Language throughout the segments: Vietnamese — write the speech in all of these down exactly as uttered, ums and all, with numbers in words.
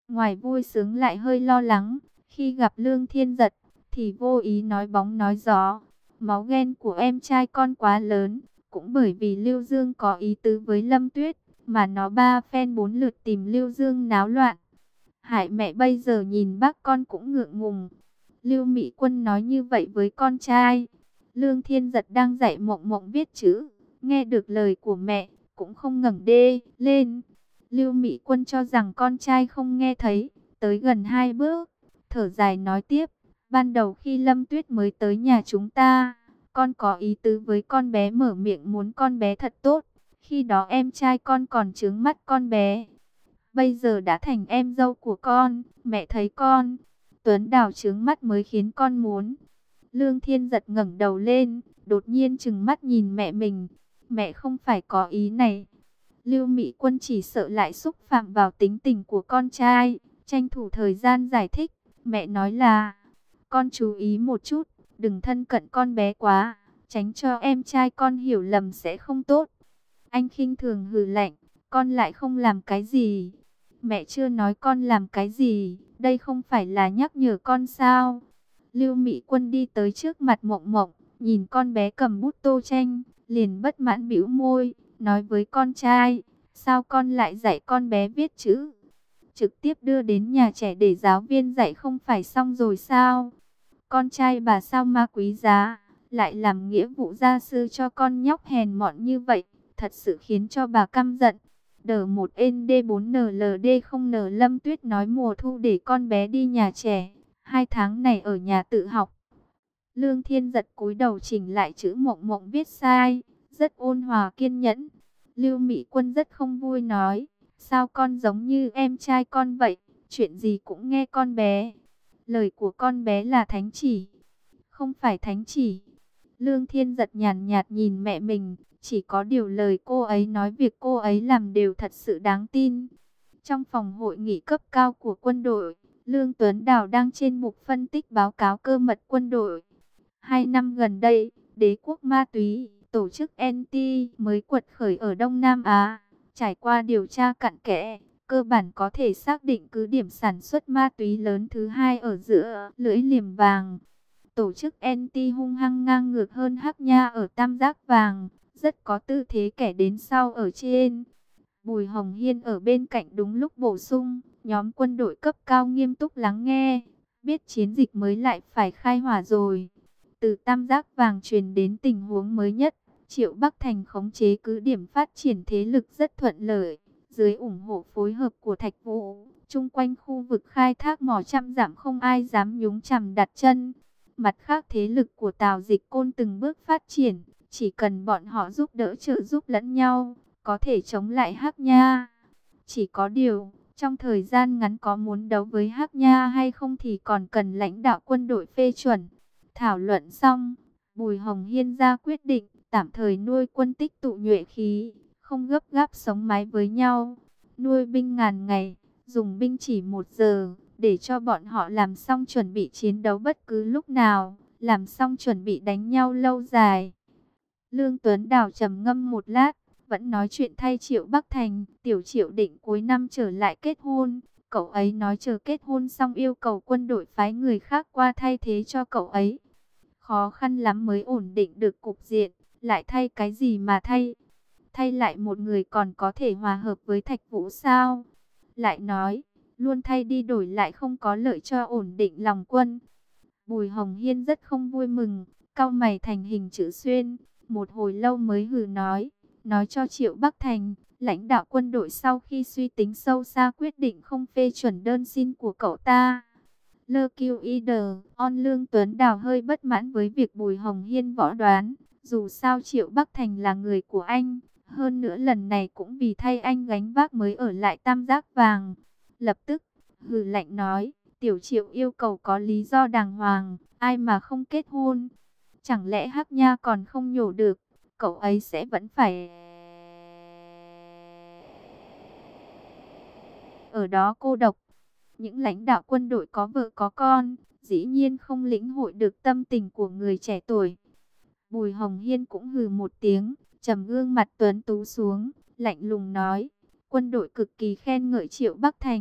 Ngoài vui sướng lại hơi lo lắng, khi gặp Lương Thiên Giật thì vô ý nói bóng nói gió. Máu ghen của em trai con quá lớn, cũng bởi vì Lưu Dương có ý tứ với Lâm Tuyết, mà nó ba phen bốn lượt tìm Lưu Dương náo loạn. Hải mẹ bây giờ nhìn bác con cũng ngượng ngùng. Lưu Mỹ Quân nói như vậy với con trai. Lương Thiên Giật đang dạy Mộng Mộng viết chữ, nghe được lời của mẹ, cũng không ngẩng đê lên. Lưu Mỹ Quân cho rằng con trai không nghe thấy, tới gần hai bước, thở dài nói tiếp. Ban đầu khi Lâm Tuyết mới tới nhà chúng ta, con có ý tứ với con bé, mở miệng muốn con bé thật tốt. Khi đó em trai con còn trướng mắt con bé. Bây giờ đã thành em dâu của con, mẹ thấy con Tuấn Đào trướng mắt mới khiến con muốn. Lương Thiên Giật ngẩng đầu lên, đột nhiên trừng mắt nhìn mẹ mình. Mẹ không phải có ý này. Lưu Mỹ Quân chỉ sợ lại xúc phạm vào tính tình của con trai, tranh thủ thời gian giải thích. Mẹ nói là, con chú ý một chút, đừng thân cận con bé quá, tránh cho em trai con hiểu lầm sẽ không tốt. Anh khinh thường hừ lạnh, con lại không làm cái gì. Mẹ chưa nói con làm cái gì, đây không phải là nhắc nhở con sao? Lưu Mỹ Quân đi tới trước mặt Mộng Mộng, nhìn con bé cầm bút tô tranh, liền bất mãn bĩu môi, nói với con trai, sao con lại dạy con bé viết chữ? Trực tiếp đưa đến nhà trẻ để giáo viên dạy không phải xong rồi sao? Con trai bà sao mà quý giá, lại làm nghĩa vụ gia sư cho con nhóc hèn mọn như vậy, thật sự khiến cho bà căm giận. Đờ một N D bốn N L D không N Lâm Tuyết nói mùa thu để con bé đi nhà trẻ, hai tháng này ở nhà tự học. Lương Thiên Giật cúi đầu chỉnh lại chữ Mộng Mộng viết sai, rất ôn hòa kiên nhẫn. Lưu Mỹ Quân rất không vui nói, sao con giống như em trai con vậy, chuyện gì cũng nghe con bé. Lời của con bé là thánh chỉ, không phải thánh chỉ. Lương Thiên Giật nhàn nhạt nhìn mẹ mình, chỉ có điều lời cô ấy nói, việc cô ấy làm đều thật sự đáng tin. Trong phòng hội nghị cấp cao của quân đội, Lương Tuấn Đào đang trên mục phân tích báo cáo cơ mật quân đội. Hai năm gần đây, đế quốc ma túy, tổ chức en tê mới quật khởi ở Đông Nam Á. Trải qua điều tra cặn kẽ, cơ bản có thể xác định cứ điểm sản xuất ma túy lớn thứ hai ở giữa lưỡi liềm vàng. Tổ chức en tê hung hăng ngang ngược hơn Hắc Nha ở Tam Giác Vàng, rất có tư thế kẻ đến sau ở trên. Bùi Hồng Hiên ở bên cạnh đúng lúc bổ sung, nhóm quân đội cấp cao nghiêm túc lắng nghe, biết chiến dịch mới lại phải khai hỏa rồi. Từ Tam Giác Vàng truyền đến tình huống mới nhất, Triệu Bắc Thành khống chế cứ điểm phát triển thế lực rất thuận lợi, dưới ủng hộ phối hợp của Thạch Vũ, chung quanh khu vực khai thác mỏ trăm dặm không ai dám nhúng chàm đặt chân. Mặt khác thế lực của Tào Dịch Côn từng bước phát triển, chỉ cần bọn họ giúp đỡ trợ giúp lẫn nhau, có thể chống lại Hắc Nha. Chỉ có điều, trong thời gian ngắn có muốn đấu với Hắc Nha hay không thì còn cần lãnh đạo quân đội phê chuẩn. Thảo luận xong, Bùi Hồng Hiên ra quyết định, tạm thời nuôi quân tích tụ nhuệ khí, không gấp gáp sống mái với nhau. Nuôi binh ngàn ngày, dùng binh chỉ một giờ, để cho bọn họ làm xong chuẩn bị chiến đấu bất cứ lúc nào, làm xong chuẩn bị đánh nhau lâu dài. Lương Tuấn Đào trầm ngâm một lát, vẫn nói chuyện thay Triệu Bắc Thành. Tiểu Triệu định cuối năm trở lại kết hôn. Cậu ấy nói chờ kết hôn xong yêu cầu quân đội phái người khác qua thay thế cho cậu ấy. Khó khăn lắm mới ổn định được cục diện, lại thay cái gì mà thay? Thay lại một người còn có thể hòa hợp với Thạch Vũ sao? Lại nói, luôn thay đi đổi lại không có lợi cho ổn định lòng quân. Bùi Hồng Hiên rất không vui mừng, cau mày thành hình chữ xuyên, một hồi lâu mới hừ nói, nói cho Triệu Bắc Thành, lãnh đạo quân đội sau khi suy tính sâu xa quyết định không phê chuẩn đơn xin của cậu ta. Lơ kiêu y đờ, on Lương Tuấn Đào hơi bất mãn với việc Bùi Hồng Hiên võ đoán, dù sao Triệu Bắc Thành là người của anh, hơn nữa lần này cũng vì thay anh gánh vác mới ở lại Tam Giác Vàng. Lập tức, hừ lạnh nói, Tiểu Triệu yêu cầu có lý do đàng hoàng, ai mà không kết hôn. Chẳng lẽ Hắc Nha còn không nhổ được, cậu ấy sẽ vẫn phải ở đó cô độc. Những lãnh đạo quân đội có vợ có con, dĩ nhiên không lĩnh hội được tâm tình của người trẻ tuổi. Bùi Hồng Hiên cũng hừ một tiếng, trầm gương mặt tuấn tú xuống, lạnh lùng nói, quân đội cực kỳ khen ngợi Triệu Bắc Thành,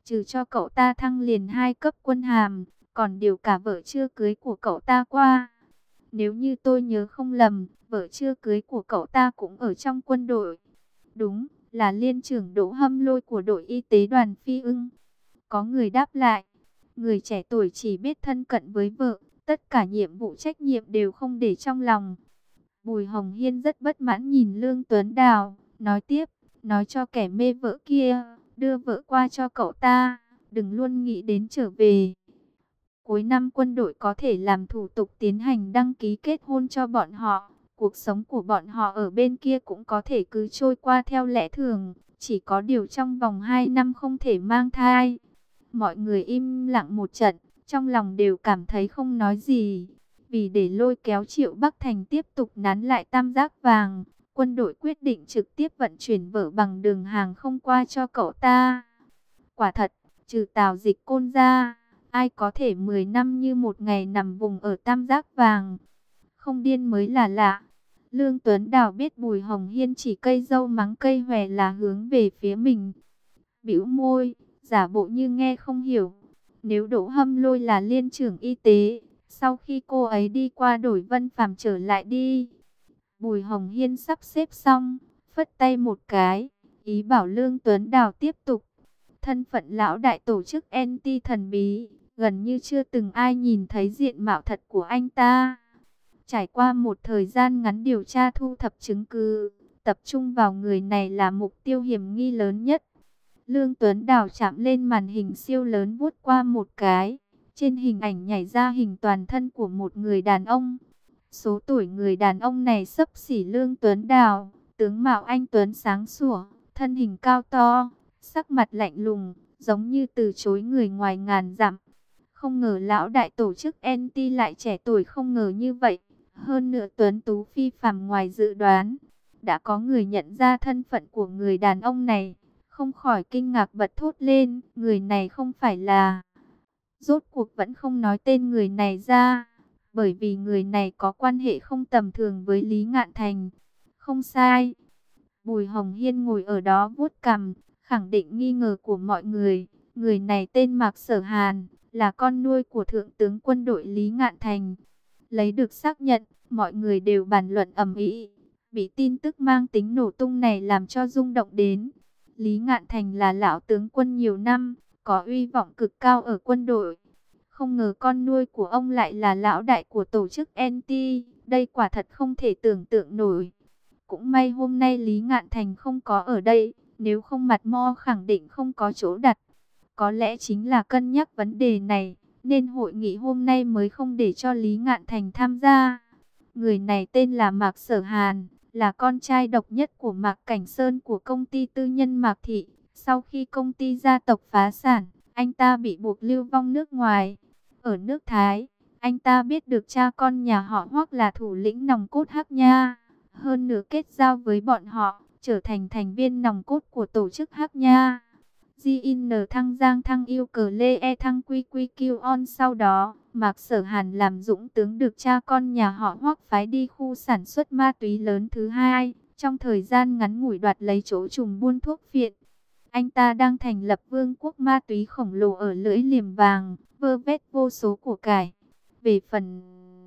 trừ cho cậu ta thăng liền hai cấp quân hàm, còn điều cả vợ chưa cưới của cậu ta qua. Nếu như tôi nhớ không lầm, vợ chưa cưới của cậu ta cũng ở trong quân đội. Đúng, là liên trưởng Đỗ Hâm Lôi của đội y tế đoàn Phi Ưng. Có người đáp lại, người trẻ tuổi chỉ biết thân cận với vợ, tất cả nhiệm vụ trách nhiệm đều không để trong lòng. Bùi Hồng Hiên rất bất mãn nhìn Lương Tuấn Đào, nói tiếp, nói cho kẻ mê vợ kia, đưa vợ qua cho cậu ta, đừng luôn nghĩ đến trở về. Cuối năm quân đội có thể làm thủ tục tiến hành đăng ký kết hôn cho bọn họ. Cuộc sống của bọn họ ở bên kia cũng có thể cứ trôi qua theo lẽ thường. Chỉ có điều trong vòng hai năm không thể mang thai. Mọi người im lặng một trận, trong lòng đều cảm thấy không nói gì. Vì để lôi kéo Triệu Bắc Thành tiếp tục nán lại tam giác vàng, quân đội quyết định trực tiếp vận chuyển vợ bằng đường hàng không qua cho cậu ta. Quả thật, trừ Tào Dịch Côn ra, ai có thể mười năm như một ngày nằm vùng ở tam giác vàng. Không điên mới là lạ. Lương Tuấn Đào biết Bùi Hồng Hiên chỉ cây dâu mắng cây hòe là hướng về phía mình. Bĩu môi, giả bộ như nghe không hiểu. Nếu Đỗ Hâm Lôi là liên trưởng y tế, sau khi cô ấy đi qua đổi Vân Phàm trở lại đi. Bùi Hồng Hiên sắp xếp xong, phất tay một cái, ý bảo Lương Tuấn Đào tiếp tục. Thân phận lão đại tổ chức en tê thần bí, gần như chưa từng ai nhìn thấy diện mạo thật của anh ta. Trải qua một thời gian ngắn điều tra thu thập chứng cứ, tập trung vào người này là mục tiêu hiểm nghi lớn nhất. Lương Tuấn Đào chạm lên màn hình siêu lớn vuốt qua một cái. Trên hình ảnh nhảy ra hình toàn thân của một người đàn ông. Số tuổi người đàn ông này xấp xỉ Lương Tuấn Đào, tướng mạo anh tuấn sáng sủa, thân hình cao to, sắc mặt lạnh lùng, giống như từ chối người ngoài ngàn dặm. Không ngờ lão đại tổ chức en tê lại trẻ tuổi không ngờ như vậy. Hơn nữa tuấn tú phi phàm ngoài dự đoán. Đã có người nhận ra thân phận của người đàn ông này, không khỏi kinh ngạc bật thốt lên, người này không phải là... Rốt cuộc vẫn không nói tên người này ra, bởi vì người này có quan hệ không tầm thường với Lý Ngạn Thành. Không sai. Bùi Hồng Hiên ngồi ở đó vuốt cằm, khẳng định nghi ngờ của mọi người. Người này tên Mạc Sở Hàn, là con nuôi của Thượng tướng quân đội Lý Ngạn Thành. Lấy được xác nhận, mọi người đều bàn luận ầm ĩ. Bị tin tức mang tính nổ tung này làm cho rung động đến. Lý Ngạn Thành là lão tướng quân nhiều năm, có uy vọng cực cao ở quân đội. Không ngờ con nuôi của ông lại là lão đại của tổ chức en tê, đây quả thật không thể tưởng tượng nổi. Cũng may hôm nay Lý Ngạn Thành không có ở đây, nếu không mặt mo khẳng định không có chỗ đặt. Có lẽ chính là cân nhắc vấn đề này, nên hội nghị hôm nay mới không để cho Lý Ngạn Thành tham gia. Người này tên là Mạc Sở Hàn, là con trai độc nhất của Mạc Cảnh Sơn của công ty tư nhân Mạc Thị. Sau khi công ty gia tộc phá sản, anh ta bị buộc lưu vong nước ngoài. Ở nước Thái, anh ta biết được cha con nhà họ Hoắc là thủ lĩnh nòng cốt Hắc Nha. Hơn nữa kết giao với bọn họ, trở thành thành viên nòng cốt của tổ chức Hắc Nha. giê en thăng Giang thăng yêu cờ lê e thăng quy quy kiêu on. Sau đó, Mạc Sở Hàn làm dũng tướng được cha con nhà họ Hoắc phái đi khu sản xuất ma túy lớn thứ hai. Trong thời gian ngắn ngủi đoạt lấy chỗ trùng buôn thuốc phiện. Anh ta đang thành lập vương quốc ma túy khổng lồ ở lưỡi liềm vàng, vơ vét vô số của cải. Về phần...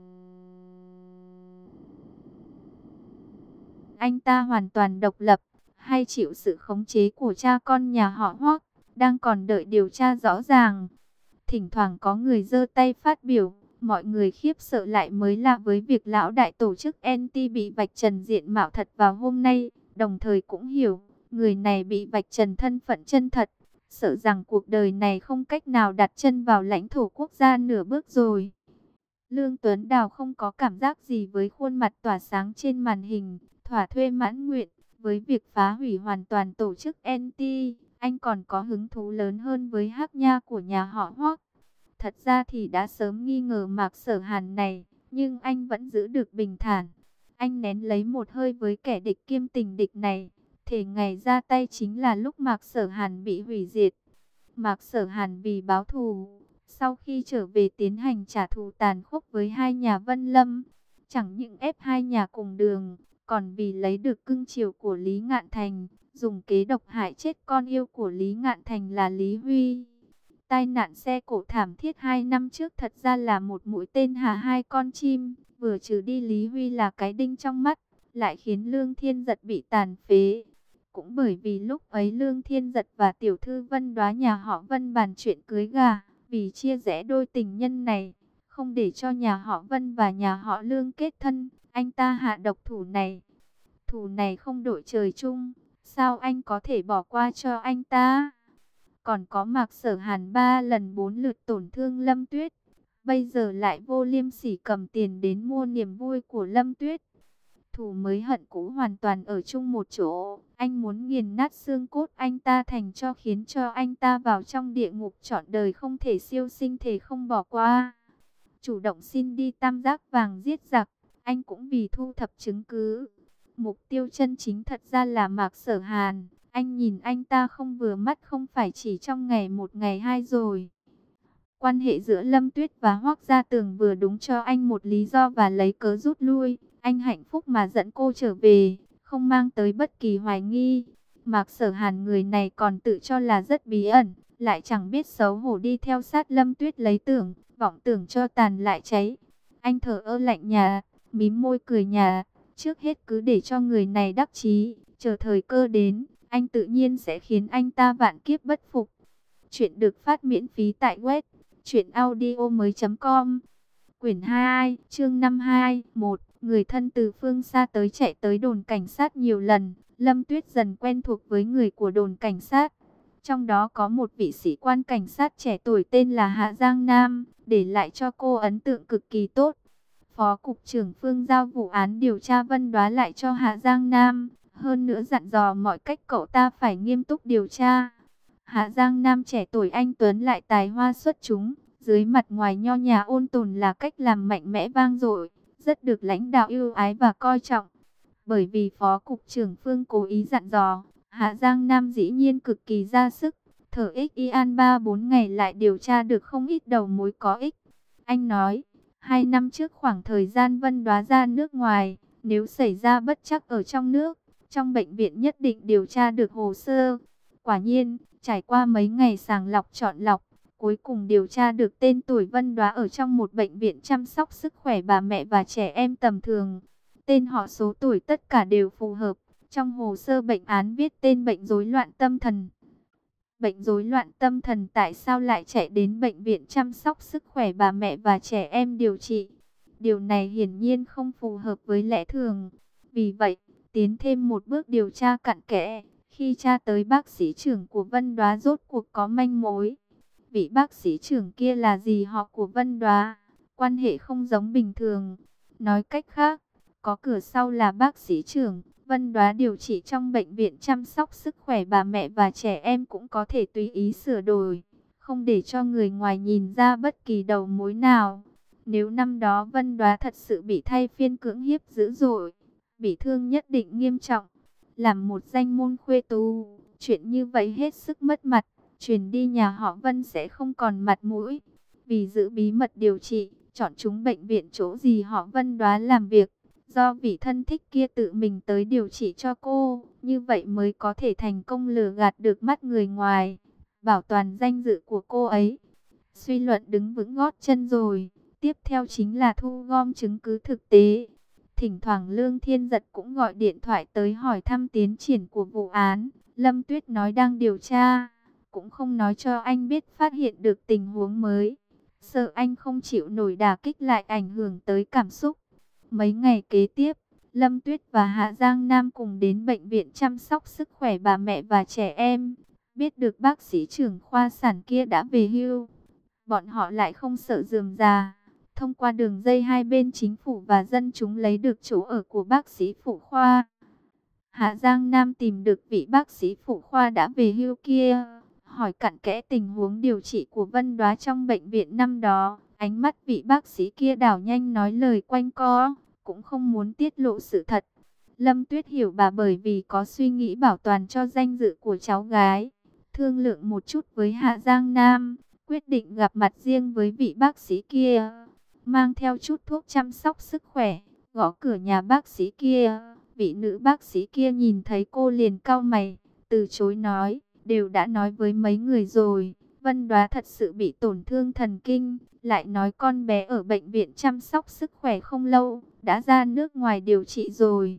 anh ta hoàn toàn độc lập, hay chịu sự khống chế của cha con nhà họ Hoắc, đang còn đợi điều tra rõ ràng. Thỉnh thoảng có người giơ tay phát biểu, mọi người khiếp sợ lại mới lạ với việc lão đại tổ chức en tê bị vạch trần diện mạo thật vào hôm nay, đồng thời cũng hiểu, người này bị vạch trần thân phận chân thật, sợ rằng cuộc đời này không cách nào đặt chân vào lãnh thổ quốc gia nửa bước rồi. Lương Tuấn Đào không có cảm giác gì với khuôn mặt tỏa sáng trên màn hình, thỏa thuê mãn nguyện. Với việc phá hủy hoàn toàn tổ chức en tê, anh còn có hứng thú lớn hơn với Hắc Nha của nhà họ Hoắc. Thật ra thì đã sớm nghi ngờ Mạc Sở Hàn này, nhưng anh vẫn giữ được bình thản. Anh nén lấy một hơi với kẻ địch kiêm tình địch này, thể ngày ra tay chính là lúc Mạc Sở Hàn bị hủy diệt. Mạc Sở Hàn vì báo thù, sau khi trở về tiến hành trả thù tàn khốc với hai nhà Vân Lâm, chẳng những ép hai nhà cùng đường, còn vì lấy được cưng chiều của Lý Ngạn Thành, dùng kế độc hại chết con yêu của Lý Ngạn Thành là Lý Huy. Tai nạn xe cộ thảm thiết hai năm trước thật ra là một mũi tên hạ hai con chim, vừa trừ đi Lý Huy là cái đinh trong mắt, lại khiến Lương Thiên Giật bị tàn phế. Cũng bởi vì lúc ấy Lương Thiên Giật và tiểu thư Vân Đoá nhà họ Vân bàn chuyện cưới gà, vì chia rẽ đôi tình nhân này, không để cho nhà họ Vân và nhà họ Lương kết thân, anh ta hạ độc thủ này. Thủ này không đội trời chung, sao anh có thể bỏ qua cho anh ta? Còn có Mạc Sở Hàn ba lần bốn lượt tổn thương Lâm Tuyết, bây giờ lại vô liêm sỉ cầm tiền đến mua niềm vui của Lâm Tuyết. Thù mới hận cũ hoàn toàn ở chung một chỗ, anh muốn nghiền nát xương cốt anh ta thành cho, khiến cho anh ta vào trong địa ngục trọn đời không thể siêu sinh, thể không bỏ qua. Chủ động xin đi tam giác vàng giết giặc, anh cũng vì thu thập chứng cứ. Mục tiêu chân chính thật ra là Mạc Sở Hàn. Anh nhìn anh ta không vừa mắt không phải chỉ trong ngày một ngày hai rồi. Quan hệ giữa Lâm Tuyết và Hoắc Gia Tường vừa đúng cho anh một lý do và lấy cớ rút lui. Anh hạnh phúc mà dẫn cô trở về, không mang tới bất kỳ hoài nghi. Mạc Sở Hàn người này còn tự cho là rất bí ẩn, lại chẳng biết xấu hổ đi theo sát Lâm Tuyết lấy tưởng, vọng tưởng cho tàn lại cháy. Anh thở ơ lạnh nhạt, mím môi cười nhạt, trước hết cứ để cho người này đắc chí, chờ thời cơ đến, anh tự nhiên sẽ khiến anh ta vạn kiếp bất phục. Chuyện được phát miễn phí tại web truyện audio mới chấm com. Quyển hai, chương năm mươi hai, một. Người thân từ phương xa tới chạy tới đồn cảnh sát nhiều lần, Lâm Tuyết dần quen thuộc với người của đồn cảnh sát. Trong đó có một vị sĩ quan cảnh sát trẻ tuổi tên là Hạ Giang Nam, để lại cho cô ấn tượng cực kỳ tốt. Phó cục trưởng Phương giao vụ án điều tra Vân Đoá lại cho Hạ Giang Nam, hơn nữa dặn dò mọi cách cậu ta phải nghiêm túc điều tra. Hạ Giang Nam trẻ tuổi anh tuấn lại tài hoa xuất chúng, dưới mặt ngoài nho nhã ôn tồn là cách làm mạnh mẽ vang dội, rất được lãnh đạo yêu ái và coi trọng. Bởi vì Phó cục trưởng Phương cố ý dặn dò, Hạ Giang Nam dĩ nhiên cực kỳ ra sức, thở ích y an ba bốn ngày lại điều tra được không ít đầu mối có ích. Anh nói, hai năm trước khoảng thời gian Vân Đoá ra nước ngoài, nếu xảy ra bất trắc ở trong nước, trong bệnh viện nhất định điều tra được hồ sơ. Quả nhiên, trải qua mấy ngày sàng lọc chọn lọc, cuối cùng điều tra được tên tuổi Vân Đoá ở trong một bệnh viện chăm sóc sức khỏe bà mẹ và trẻ em tầm thường. Tên họ số tuổi tất cả đều phù hợp. Trong hồ sơ bệnh án viết tên bệnh rối loạn tâm thần. Bệnh rối loạn tâm thần tại sao lại chạy đến bệnh viện chăm sóc sức khỏe bà mẹ và trẻ em điều trị? Điều này hiển nhiên không phù hợp với lẽ thường. Vì vậy, tiến thêm một bước điều tra cặn kẽ. Khi tra tới bác sĩ trưởng của Vân Đoá rốt cuộc có manh mối. Vị bác sĩ trưởng kia là dì họ của Vân Đoá, quan hệ không giống bình thường. Nói cách khác, có cửa sau là bác sĩ trưởng, Vân Đoá điều trị trong bệnh viện chăm sóc sức khỏe bà mẹ và trẻ em cũng có thể tùy ý sửa đổi, không để cho người ngoài nhìn ra bất kỳ đầu mối nào. Nếu năm đó Vân Đoá thật sự bị thay phiên cưỡng hiếp dữ dội, bị thương nhất định nghiêm trọng, làm một danh môn khuê tú, chuyện như vậy hết sức mất mặt, truyền đi nhà họ Vân sẽ không còn mặt mũi. Vì giữ bí mật điều trị, chọn chúng bệnh viện chỗ gì họ Vân Đoá làm việc, do vị thân thích kia tự mình tới điều trị cho cô, như vậy mới có thể thành công lừa gạt được mắt người ngoài, bảo toàn danh dự của cô ấy. Suy luận đứng vững gót chân rồi, tiếp theo chính là thu gom chứng cứ thực tế. Thỉnh thoảng Lương Thiên Giật cũng gọi điện thoại tới hỏi thăm tiến triển của vụ án. Lâm Tuyết nói đang điều tra, cũng không nói cho anh biết phát hiện được tình huống mới, sợ anh không chịu nổi đả kích lại ảnh hưởng tới cảm xúc. Mấy ngày kế tiếp, Lâm Tuyết và Hạ Giang Nam cùng đến bệnh viện chăm sóc sức khỏe bà mẹ và trẻ em. Biết được bác sĩ trưởng khoa sản kia đã về hưu, bọn họ lại không sợ rườm rà. Thông qua đường dây hai bên chính phủ và dân chúng lấy được chỗ ở của bác sĩ phụ khoa. Hạ Giang Nam tìm được vị bác sĩ phụ khoa đã về hưu kia, hỏi cặn kẽ tình huống điều trị của Vân Đoá trong bệnh viện năm đó. Ánh mắt vị bác sĩ kia đảo nhanh nói lời quanh co, cũng không muốn tiết lộ sự thật. Lâm Tuyết hiểu bà bởi vì có suy nghĩ bảo toàn cho danh dự của cháu gái. Thương lượng một chút với Hạ Giang Nam, quyết định gặp mặt riêng với vị bác sĩ kia, mang theo chút thuốc chăm sóc sức khỏe, gõ cửa nhà bác sĩ kia. Vị nữ bác sĩ kia nhìn thấy cô liền cau mày, từ chối nói, đều đã nói với mấy người rồi, Vân Đoá thật sự bị tổn thương thần kinh, lại nói con bé ở bệnh viện chăm sóc sức khỏe không lâu, đã ra nước ngoài điều trị rồi.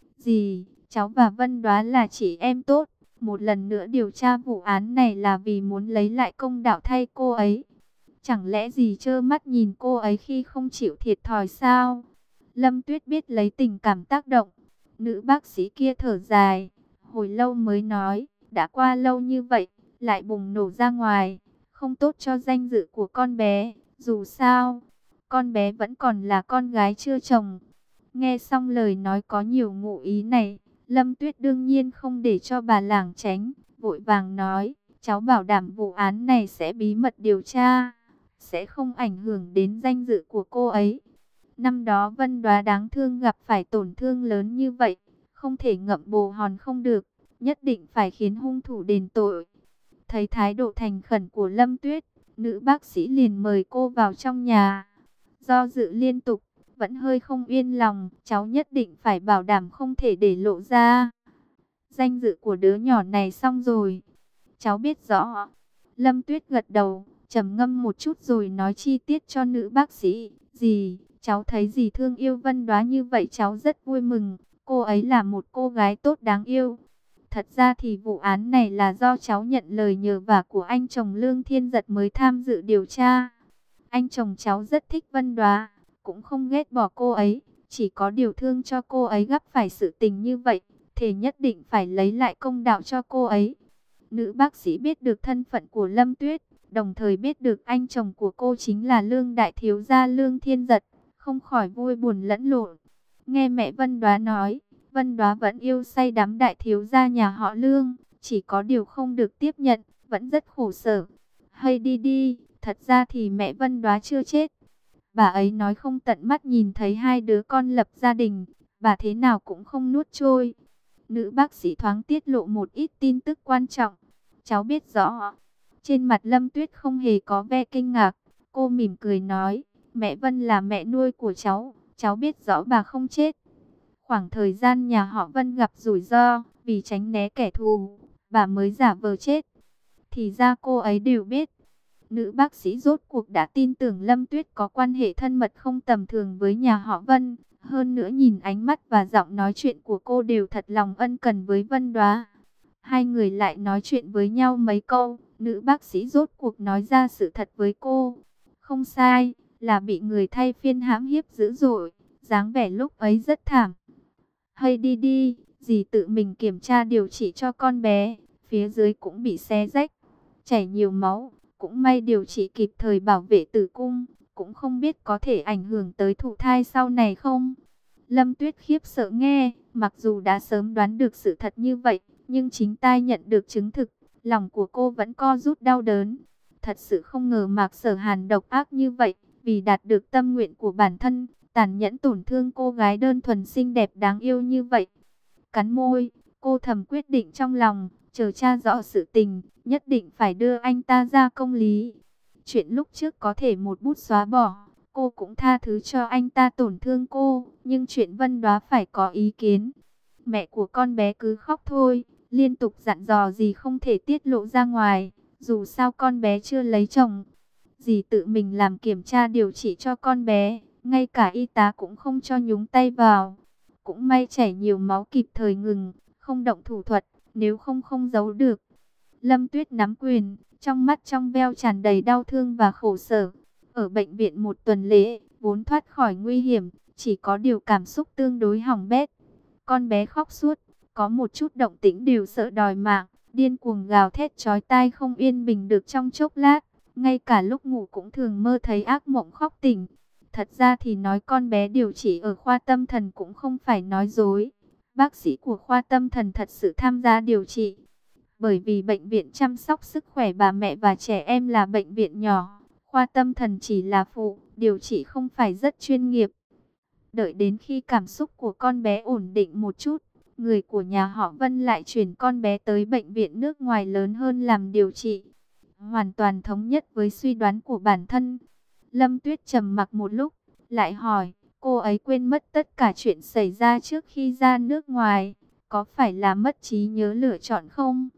Gì, cháu và Vân Đoá là chị em tốt, một lần nữa điều tra vụ án này là vì muốn lấy lại công đạo thay cô ấy. Chẳng lẽ gì trơ mắt nhìn cô ấy khi không chịu thiệt thòi sao? Lâm Tuyết biết lấy tình cảm tác động. Nữ bác sĩ kia thở dài, hồi lâu mới nói, đã qua lâu như vậy, lại bùng nổ ra ngoài, không tốt cho danh dự của con bé. Dù sao, con bé vẫn còn là con gái chưa chồng. Nghe xong lời nói có nhiều ngụ ý này, Lâm Tuyết đương nhiên không để cho bà lảng tránh, vội vàng nói, cháu bảo đảm vụ án này sẽ bí mật điều tra, sẽ không ảnh hưởng đến danh dự của cô ấy. Năm đó Vân Đoá đáng thương gặp phải tổn thương lớn như vậy, không thể ngậm bồ hòn không được, nhất định phải khiến hung thủ đền tội. Thấy thái độ thành khẩn của Lâm Tuyết, nữ bác sĩ liền mời cô vào trong nhà. Do dự liên tục, vẫn hơi không yên lòng, cháu nhất định phải bảo đảm không thể để lộ ra danh dự của đứa nhỏ này. Xong rồi, cháu biết rõ. Lâm Tuyết gật đầu, trầm ngâm một chút rồi nói chi tiết cho nữ bác sĩ. Dì, cháu thấy dì thương yêu Vân Đoá như vậy cháu rất vui mừng. Cô ấy là một cô gái tốt đáng yêu. Thật ra thì vụ án này là do cháu nhận lời nhờ vả của anh chồng Lương Thiên Giật mới tham dự điều tra. Anh chồng cháu rất thích Vân Đoá, cũng không ghét bỏ cô ấy, chỉ có điều thương cho cô ấy gặp phải sự tình như vậy, thề nhất định phải lấy lại công đạo cho cô ấy. Nữ bác sĩ biết được thân phận của Lâm Tuyết, đồng thời biết được anh chồng của cô chính là Lương đại thiếu gia Lương Thiên Giật, không khỏi vui buồn lẫn lộn. Nghe mẹ Vân Đoá nói, Vân Đoá vẫn yêu say đắm đại thiếu gia nhà họ Lương, chỉ có điều không được tiếp nhận, vẫn rất khổ sở. Hay đi đi, thật ra thì mẹ Vân Đoá chưa chết. Bà ấy nói không tận mắt nhìn thấy hai đứa con lập gia đình, bà thế nào cũng không nuốt trôi. Nữ bác sĩ thoáng tiết lộ một ít tin tức quan trọng. Cháu biết rõ. Trên mặt Lâm Tuyết không hề có vẻ kinh ngạc. Cô mỉm cười nói, mẹ Vân là mẹ nuôi của cháu. Cháu biết rõ bà không chết. Khoảng thời gian nhà họ Vân gặp rủi ro, vì tránh né kẻ thù, bà mới giả vờ chết. Thì ra cô ấy đều biết. Nữ bác sĩ rốt cuộc đã tin tưởng Lâm Tuyết có quan hệ thân mật không tầm thường với nhà họ Vân. Hơn nữa nhìn ánh mắt và giọng nói chuyện của cô đều thật lòng ân cần với Vân Đoá. Hai người lại nói chuyện với nhau mấy câu, nữ bác sĩ rốt cuộc nói ra sự thật với cô. Không sai, là bị người thay phiên hãm hiếp dữ dội, dáng vẻ lúc ấy rất thảm. Hay đi đi, dì tự mình kiểm tra điều trị cho con bé, phía dưới cũng bị xé rách, chảy nhiều máu. Cũng may điều trị kịp thời bảo vệ tử cung, cũng không biết có thể ảnh hưởng tới thụ thai sau này không. Lâm Tuyết khiếp sợ nghe, mặc dù đã sớm đoán được sự thật như vậy, nhưng chính tai nhận được chứng thực, lòng của cô vẫn co rút đau đớn. Thật sự không ngờ Mạc Sở Hàn độc ác như vậy, vì đạt được tâm nguyện của bản thân, tàn nhẫn tổn thương cô gái đơn thuần xinh đẹp đáng yêu như vậy. Cắn môi, cô thầm quyết định trong lòng, chờ tra rõ sự tình, nhất định phải đưa anh ta ra công lý. Chuyện lúc trước có thể một bút xóa bỏ, cô cũng tha thứ cho anh ta tổn thương cô, nhưng chuyện Vân Đoá phải có ý kiến. Mẹ của con bé cứ khóc thôi, liên tục dặn dò gì không thể tiết lộ ra ngoài, dù sao con bé chưa lấy chồng. Dì tự mình làm kiểm tra điều trị cho con bé, ngay cả y tá cũng không cho nhúng tay vào. Cũng may chảy nhiều máu kịp thời ngừng, không động thủ thuật, nếu không không giấu được. Lâm Tuyết nắm quyền, trong mắt trong veo tràn đầy đau thương và khổ sở. Ở bệnh viện một tuần lễ, vốn thoát khỏi nguy hiểm, chỉ có điều cảm xúc tương đối hỏng bét. Con bé khóc suốt, có một chút động tĩnh đều sợ đòi mạng, điên cuồng gào thét chói tai không yên bình được trong chốc lát. Ngay cả lúc ngủ cũng thường mơ thấy ác mộng khóc tỉnh. Thật ra thì nói con bé điều trị ở khoa tâm thần cũng không phải nói dối. Bác sĩ của khoa tâm thần thật sự tham gia điều trị. Bởi vì bệnh viện chăm sóc sức khỏe bà mẹ và trẻ em là bệnh viện nhỏ, khoa tâm thần chỉ là phụ, điều trị không phải rất chuyên nghiệp. Đợi đến khi cảm xúc của con bé ổn định một chút, người của nhà họ Vân lại chuyển con bé tới bệnh viện nước ngoài lớn hơn làm điều trị. Hoàn toàn thống nhất với suy đoán của bản thân. Lâm Tuyết trầm mặc một lúc, lại hỏi, cô ấy quên mất tất cả chuyện xảy ra trước khi ra nước ngoài, có phải là mất trí nhớ lựa chọn không?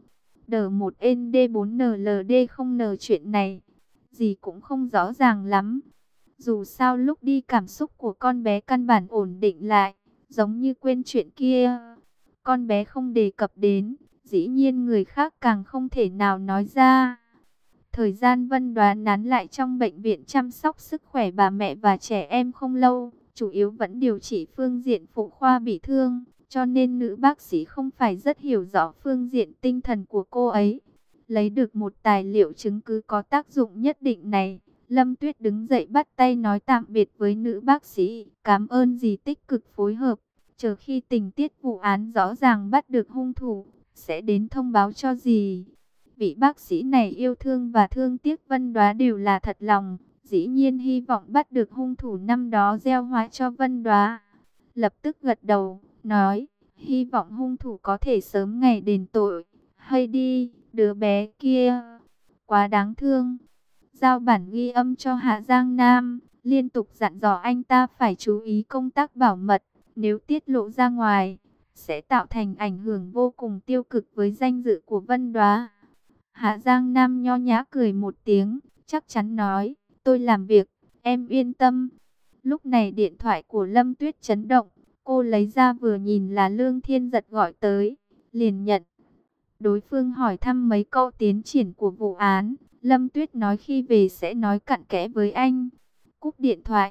Đờ một en đê bốn en lờ đê không en chuyện này, gì cũng không rõ ràng lắm. Dù sao lúc đi cảm xúc của con bé căn bản ổn định lại, giống như quên chuyện kia. Con bé không đề cập đến, dĩ nhiên người khác càng không thể nào nói ra. Thời gian Vân Đoán nán lại trong bệnh viện chăm sóc sức khỏe bà mẹ và trẻ em không lâu, chủ yếu vẫn điều trị phương diện phụ khoa bị thương, cho nên nữ bác sĩ không phải rất hiểu rõ phương diện tinh thần của cô ấy. Lấy được một tài liệu chứng cứ có tác dụng nhất định này, Lâm Tuyết đứng dậy bắt tay nói tạm biệt với nữ bác sĩ, cảm ơn dì tích cực phối hợp, chờ khi tình tiết vụ án rõ ràng bắt được hung thủ, sẽ đến thông báo cho dì. Vị bác sĩ này yêu thương và thương tiếc Vân Đoá đều là thật lòng, dĩ nhiên hy vọng bắt được hung thủ năm đó gieo họa cho Vân Đoá. Lập tức gật đầu, nói, hy vọng hung thủ có thể sớm ngày đền tội. Hay đi, đứa bé kia, quá đáng thương. Giao bản ghi âm cho Hạ Giang Nam, liên tục dặn dò anh ta phải chú ý công tác bảo mật, nếu tiết lộ ra ngoài, sẽ tạo thành ảnh hưởng vô cùng tiêu cực với danh dự của Vân Đoá. Hạ Giang Nam nho nhã cười một tiếng, chắc chắn nói, tôi làm việc, em yên tâm. Lúc này điện thoại của Lâm Tuyết chấn động, cô lấy ra vừa nhìn là Lương Thiên Giật gọi tới, liền nhận. Đối phương hỏi thăm mấy câu tiến triển của vụ án, Lâm Tuyết nói khi về sẽ nói cặn kẽ với anh. Cúp điện thoại,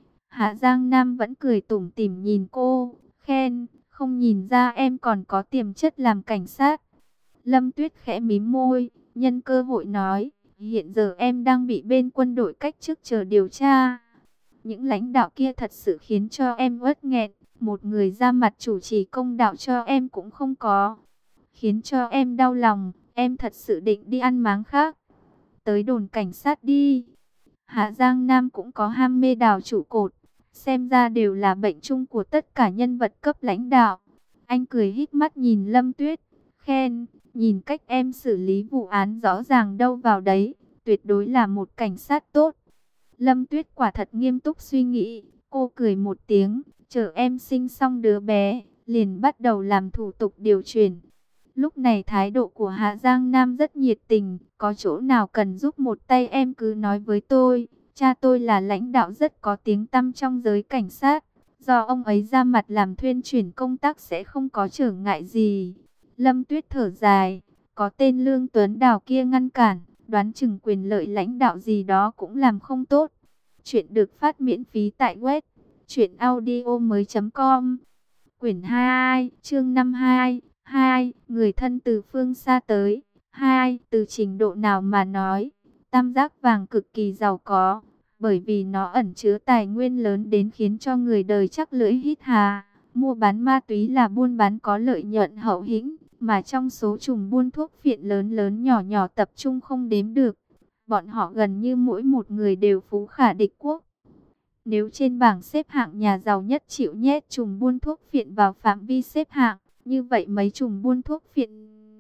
Hạ Giang Nam vẫn cười tủm tỉm nhìn cô, khen, không nhìn ra em còn có tiềm chất làm cảnh sát. Lâm Tuyết khẽ mím môi, nhân cơ hội nói, hiện giờ em đang bị bên quân đội cách chức chờ điều tra. Những lãnh đạo kia thật sự khiến cho em uất nghẹn, một người ra mặt chủ trì công đạo cho em cũng không có. Khiến cho em đau lòng, em thật sự định đi ăn máng khác. Tới đồn cảnh sát đi. Hạ Giang Nam cũng có ham mê đào trụ cột, xem ra đều là bệnh chung của tất cả nhân vật cấp lãnh đạo. Anh cười híp mắt nhìn Lâm Tuyết, khen, nhìn cách em xử lý vụ án rõ ràng đâu vào đấy, tuyệt đối là một cảnh sát tốt. Lâm Tuyết quả thật nghiêm túc suy nghĩ, cô cười một tiếng, chờ em sinh xong đứa bé, liền bắt đầu làm thủ tục điều chuyển. Lúc này thái độ của Hạ Giang Nam rất nhiệt tình, có chỗ nào cần giúp một tay em cứ nói với tôi. Cha tôi là lãnh đạo rất có tiếng tăm trong giới cảnh sát, do ông ấy ra mặt làm thuyên chuyển công tác sẽ không có trở ngại gì. Lâm Tuyết thở dài, có tên Lương Tuấn Đào kia ngăn cản, đoán chừng quyền lợi lãnh đạo gì đó cũng làm không tốt. Chuyện được phát miễn phí tại web truyện audio mới chấm com. Quyển hai, chương năm mươi hai. hai. Người thân từ phương xa tới. hai. Từ trình độ nào mà nói, Tam Giác Vàng cực kỳ giàu có, bởi vì nó ẩn chứa tài nguyên lớn đến khiến cho người đời chắc lưỡi hít hà. Mua bán ma túy là buôn bán có lợi nhuận hậu hĩnh, mà trong số trùm buôn thuốc phiện lớn lớn nhỏ nhỏ tập trung không đếm được. Bọn họ gần như mỗi một người đều phú khả địch quốc. Nếu trên bảng xếp hạng nhà giàu nhất chịu nhét trùm buôn thuốc phiện vào phạm vi xếp hạng, như vậy mấy trùm buôn thuốc phiện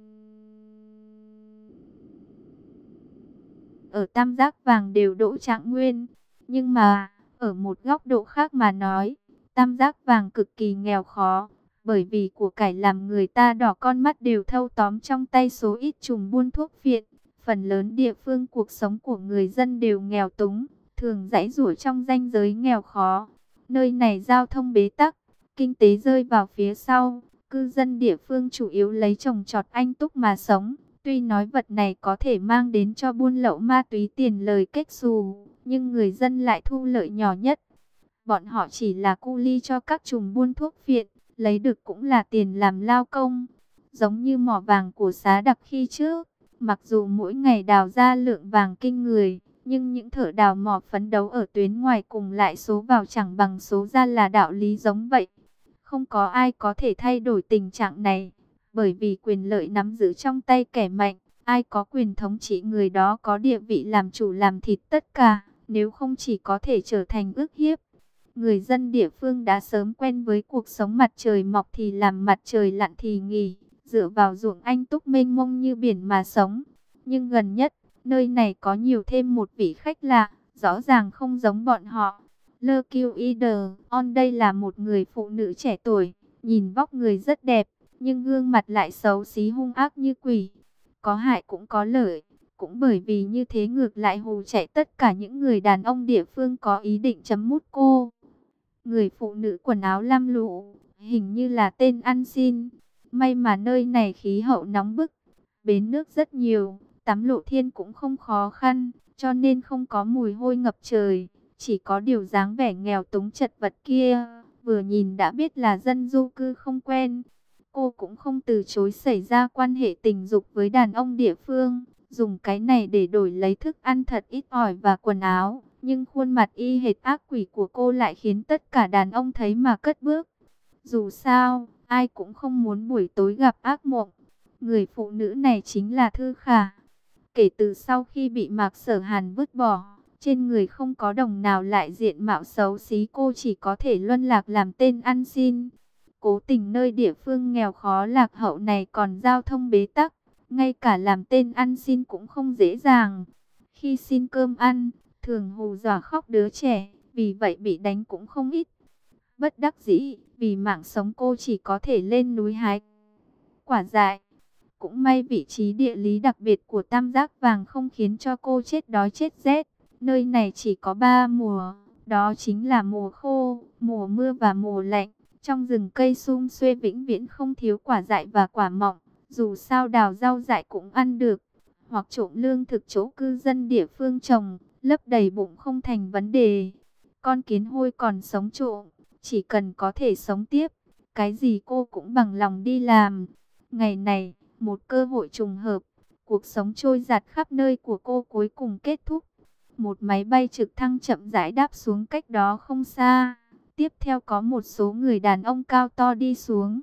ở Tam Giác Vàng đều đỗ trạng nguyên. Nhưng mà, ở một góc độ khác mà nói, Tam Giác Vàng cực kỳ nghèo khó, bởi vì của cải làm người ta đỏ con mắt đều thâu tóm trong tay số ít trùm buôn thuốc phiện. Phần lớn địa phương cuộc sống của người dân đều nghèo túng, thường giãy giụa trong ranh giới nghèo khó. Nơi này giao thông bế tắc, kinh tế rơi vào phía sau, cư dân địa phương chủ yếu lấy trồng trọt anh túc mà sống. Tuy nói vật này có thể mang đến cho buôn lậu ma túy tiền lời kết xù, nhưng người dân lại thu lợi nhỏ nhất. Bọn họ chỉ là cu ly cho các trùm buôn thuốc phiện, lấy được cũng là tiền làm lao công. Giống như mỏ vàng của Xá Đặc khi trước, mặc dù mỗi ngày đào ra lượng vàng kinh người, nhưng những thợ đào mỏ phấn đấu ở tuyến ngoài cùng lại số vào chẳng bằng số ra là đạo lý giống vậy. Không có ai có thể thay đổi tình trạng này, bởi vì quyền lợi nắm giữ trong tay kẻ mạnh, ai có quyền thống trị người đó có địa vị làm chủ làm thịt tất cả, nếu không chỉ có thể trở thành ức hiếp. Người dân địa phương đã sớm quen với cuộc sống mặt trời mọc thì làm mặt trời lặn thì nghỉ, dựa vào ruộng anh túc mênh mông như biển mà sống. Nhưng gần nhất, nơi này có nhiều thêm một vị khách lạ, rõ ràng không giống bọn họ. Lơ Kiêu Y Đờ On đây là một người phụ nữ trẻ tuổi, nhìn vóc người rất đẹp, nhưng gương mặt lại xấu xí hung ác như quỷ. có hại cũng có lợi. Cũng bởi vì như thế ngược lại hù chạy tất cả những người đàn ông địa phương có ý định chấm mút cô. Người phụ nữ quần áo lam lũ, hình như là tên ăn xin. May mà nơi này khí hậu nóng bức, bến nước rất nhiều, tắm lộ thiên cũng không khó khăn, cho nên không có mùi hôi ngập trời. Chỉ có điều dáng vẻ nghèo túng chật vật kia, vừa nhìn đã biết là dân du cư không quen. Cô cũng không từ chối xảy ra quan hệ tình dục với đàn ông địa phương, dùng cái này để đổi lấy thức ăn thật ít ỏi và quần áo. Nhưng khuôn mặt y hệt ác quỷ của cô lại khiến tất cả đàn ông thấy mà cất bước. Dù sao, ai cũng không muốn buổi tối gặp ác mộng. Người phụ nữ này chính là Thư Khả. Kể từ sau khi bị Mạc Sở Hàn vứt bỏ, trên người không có đồng nào lại diện mạo xấu xí, cô chỉ có thể luân lạc làm tên ăn xin. Cố tình nơi địa phương nghèo khó lạc hậu này còn giao thông bế tắc, ngay cả làm tên ăn xin cũng không dễ dàng. Khi xin cơm ăn, thường hù dọa khóc đứa trẻ, vì vậy bị đánh cũng không ít. Bất đắc dĩ, vì mạng sống cô chỉ có thể lên núi hái quả dại. Cũng may vị trí địa lý đặc biệt của Tam Giác Vàng không khiến cho cô chết đói chết rét. Nơi này chỉ có ba mùa, đó chính là mùa khô, mùa mưa và mùa lạnh. Trong rừng cây sum xuê vĩnh viễn không thiếu quả dại và quả mọng. Dù sao đào rau dại cũng ăn được, hoặc trộm lương thực chỗ cư dân địa phương trồng, lấp đầy bụng không thành vấn đề. Con kiến hôi còn sống trộm, chỉ cần có thể sống tiếp, cái gì cô cũng bằng lòng đi làm. Ngày này, một cơ hội trùng hợp, cuộc sống trôi dạt khắp nơi của cô cuối cùng kết thúc. Một máy bay trực thăng chậm rãi đáp xuống cách đó không xa. Tiếp theo có một số người đàn ông cao to đi xuống.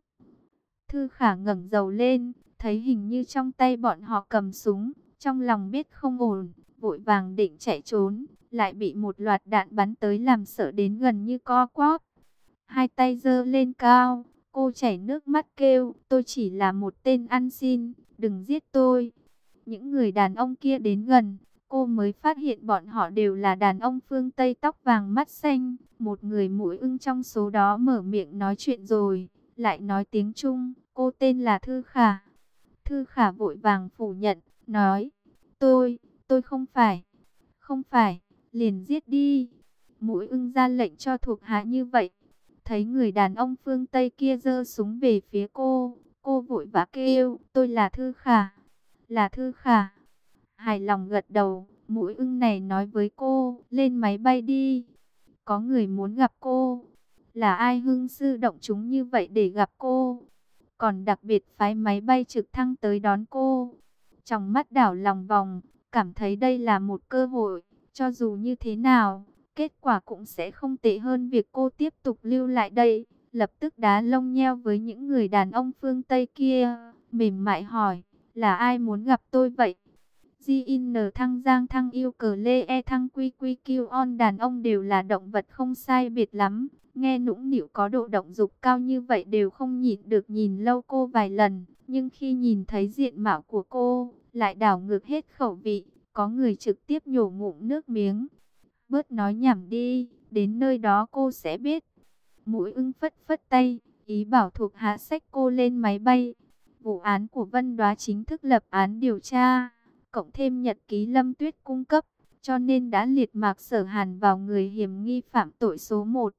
Thư Khả ngẩng đầu lên, thấy hình như trong tay bọn họ cầm súng, trong lòng biết không ổn, vội vàng định chạy trốn, lại bị một loạt đạn bắn tới làm sợ đến gần như co quắp. Hai tay giơ lên cao, cô chảy nước mắt kêu, tôi chỉ là một tên ăn xin, đừng giết tôi. Những người đàn ông kia đến gần, cô mới phát hiện bọn họ đều là đàn ông phương Tây tóc vàng mắt xanh. Một người mũi ưng trong số đó mở miệng nói chuyện rồi, lại nói tiếng Trung, cô tên là Thư Khả. Thư Khả vội vàng phủ nhận, nói, tôi, tôi không phải, không phải, liền giết đi. Mũi ưng ra lệnh cho thuộc hạ như vậy. Thấy người đàn ông phương Tây kia giơ súng về phía cô, cô vội vã kêu, tôi là Thư Khả, là Thư Khả. Hài lòng gật đầu, mũi ưng này nói với cô, lên máy bay đi, có người muốn gặp cô. Là ai hưng sư động chúng như vậy để gặp cô, còn đặc biệt phái máy bay trực thăng tới đón cô. Trong mắt đảo lòng vòng, cảm thấy đây là một cơ hội, cho dù như thế nào, kết quả cũng sẽ không tệ hơn việc cô tiếp tục lưu lại đây. Lập tức đá lông nheo với những người đàn ông phương Tây kia, mềm mại hỏi, là ai muốn gặp tôi vậy? gi en thăng giang thăng yêu cờ lê e thăng quy quy kiêu on, đàn ông đều là động vật không sai biệt lắm. Nghe nũng nịu có độ động dục cao như vậy đều không nhịn được nhìn lâu cô vài lần. Nhưng khi nhìn thấy diện mạo của cô, lại đảo ngược hết khẩu vị. Có người trực tiếp nhổ ngụm nước miếng. Bớt nói nhảm đi, đến nơi đó cô sẽ biết. Mũi ưng phất phất tay, ý bảo thuộc hạ xách cô lên máy bay. Vụ án của Vân Đoá chính thức lập án điều tra, cộng thêm nhật ký Lâm Tuyết cung cấp, cho nên đã liệt Mạc Sở Hàn vào người hiểm nghi phạm tội số một.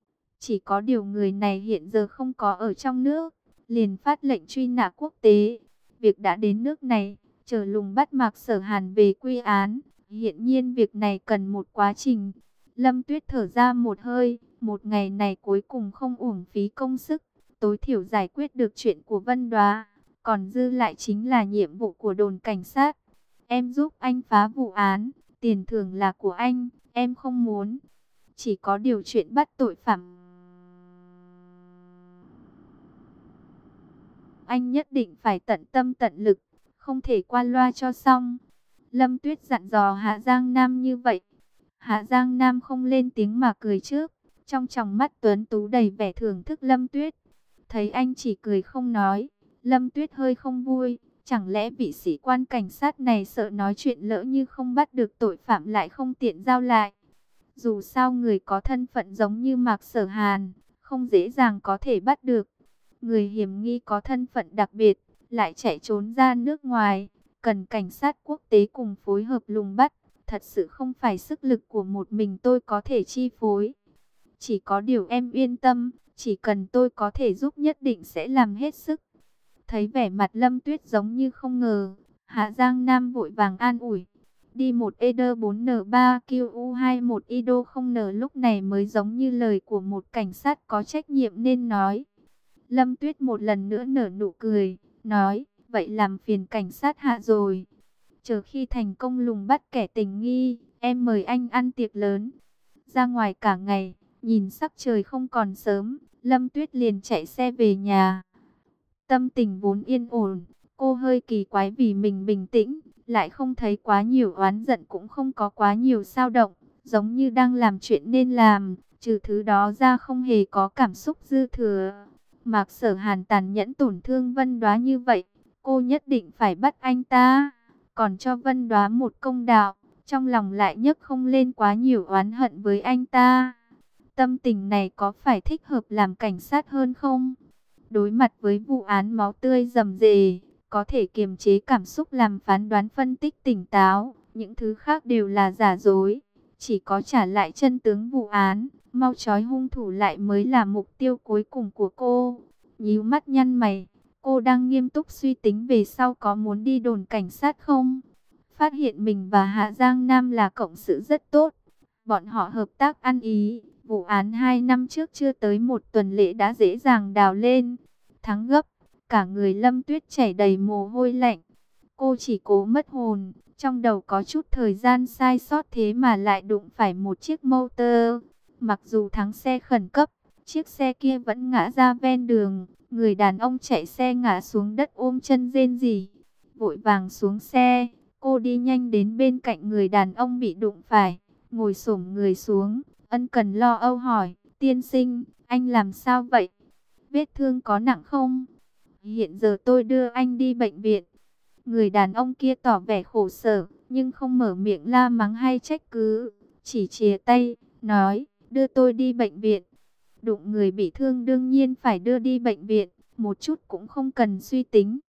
Chỉ có điều người này hiện giờ không có ở trong nước, liền phát lệnh truy nã quốc tế. Việc đã đến nước này, chờ lùng bắt Mạc Sở Hàn về quy án. Hiện nhiên việc này cần một quá trình. Lâm Tuyết thở ra một hơi, một ngày này cuối cùng không uổng phí công sức, tối thiểu giải quyết được chuyện của Vân Đoá. Còn dư lại chính là nhiệm vụ của đồn cảnh sát. Em giúp anh phá vụ án, tiền thưởng là của anh, em không muốn. Chỉ có điều chuyện bắt tội phạm, anh nhất định phải tận tâm tận lực, không thể qua loa cho xong. Lâm Tuyết dặn dò Hạ Giang Nam như vậy. Hạ Giang Nam không lên tiếng mà cười trước, trong tròng mắt tuấn tú đầy vẻ thưởng thức Lâm Tuyết. Thấy anh chỉ cười không nói, Lâm Tuyết hơi không vui. Chẳng lẽ vị sĩ quan cảnh sát này sợ nói chuyện lỡ như không bắt được tội phạm lại không tiện giao lại. Dù sao người có thân phận giống như Mạc Sở Hàn, không dễ dàng có thể bắt được. Người hiểm nghi có thân phận đặc biệt, lại chạy trốn ra nước ngoài. cần cảnh sát quốc tế cùng phối hợp lùng bắt. Thật sự không phải sức lực của một mình tôi có thể chi phối. Chỉ có điều em yên tâm, chỉ cần tôi có thể giúp nhất định sẽ làm hết sức. Thấy vẻ mặt Lâm Tuyết giống như không ngờ, Hạ Giang Nam vội vàng an ủi. Đi một E D bốn N ba Q U hai một I D O không N lúc này mới giống như lời của một cảnh sát có trách nhiệm nên nói. Lâm Tuyết một lần nữa nở nụ cười, nói, vậy làm phiền cảnh sát Hạ rồi. Chờ khi thành công lùng bắt kẻ tình nghi, em mời anh ăn tiệc lớn. Ra ngoài cả ngày, nhìn sắc trời không còn sớm, Lâm Tuyết liền chạy xe về nhà. Tâm tình vốn yên ổn, cô hơi kỳ quái vì mình bình tĩnh, lại không thấy quá nhiều oán giận cũng không có quá nhiều dao động, giống như đang làm chuyện nên làm, trừ thứ đó ra không hề có cảm xúc dư thừa. Mạc Sở Hàn tàn nhẫn tổn thương Vân Đoá như vậy, cô nhất định phải bắt anh ta, còn cho Vân Đoá một công đạo, trong lòng lại nhấc không lên quá nhiều oán hận với anh ta. Tâm tình này có phải thích hợp làm cảnh sát hơn không? Đối mặt với vụ án máu tươi rầm rề, có thể kiềm chế cảm xúc làm phán đoán phân tích tỉnh táo, những thứ khác đều là giả dối. Chỉ có trả lại chân tướng vụ án, mau trói hung thủ lại mới là mục tiêu cuối cùng của cô. Nhíu mắt nhăn mày, cô đang nghiêm túc suy tính về sau có muốn đi đồn cảnh sát không? Phát hiện mình và Hạ Giang Nam là cộng sự rất tốt. Bọn họ hợp tác ăn ý, vụ án hai năm trước chưa tới một tuần lễ đã dễ dàng đào lên. Thắng gấp, cả người Lâm Tuyết chảy đầy mồ hôi lạnh. Cô chỉ cố mất hồn, trong đầu có chút thời gian sai sót thế mà lại đụng phải một chiếc motor. Mặc dù thắng xe khẩn cấp, chiếc xe kia vẫn ngã ra ven đường. Người đàn ông chạy xe ngã xuống đất ôm chân rên rỉ. Vội vàng xuống xe, cô đi nhanh đến bên cạnh người đàn ông bị đụng phải. Ngồi xổm người xuống, ân cần lo âu hỏi, tiên sinh, anh làm sao vậy? Vết thương có nặng không? Hiện giờ tôi đưa anh đi bệnh viện. Người đàn ông kia tỏ vẻ khổ sở, nhưng không mở miệng la mắng hay trách cứ, chỉ chìa tay, nói, đưa tôi đi bệnh viện. Đụng người bị thương đương nhiên phải đưa đi bệnh viện, một chút cũng không cần suy tính.